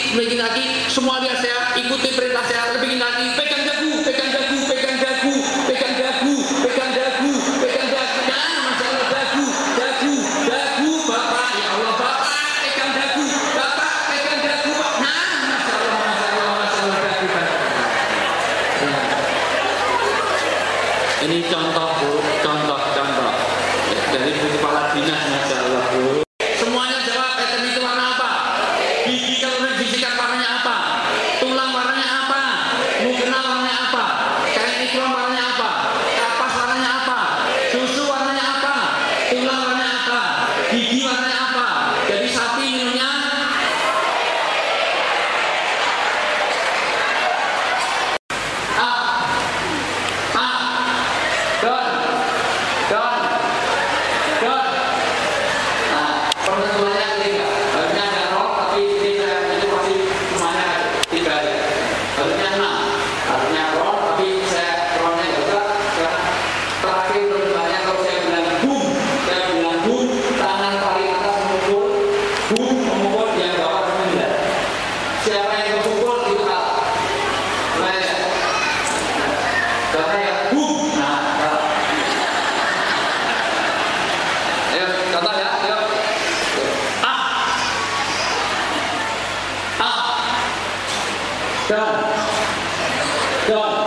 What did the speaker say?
bikin kaki, semua lihat saya, ikuti perintah saya, bikin kaki, pegang dagu, pegang dagu, pegang dagu, pegang dagu, pegang dagu, pegang dagu, jangan masalah dagu, dagu, dagu, Bapak, ya Allah Bapak, pegang dagu, Bapak, pegang dagu, nah, masalah dagu, Pak. Ini contoh Bu, contoh dari kepala dinas, Masya Allah Bu. Semuanya jawab, item itu warna apa? Gigi kalau dibisikan warnanya apa? Tulang warnanya apa? Mukena warnanya apa? Kain ikram warnanya apa? Kapas warnanya apa? Susu warnanya apa? Tulang warnanya apa? Gigi warnanya apa? Jadi sapi minumnya done.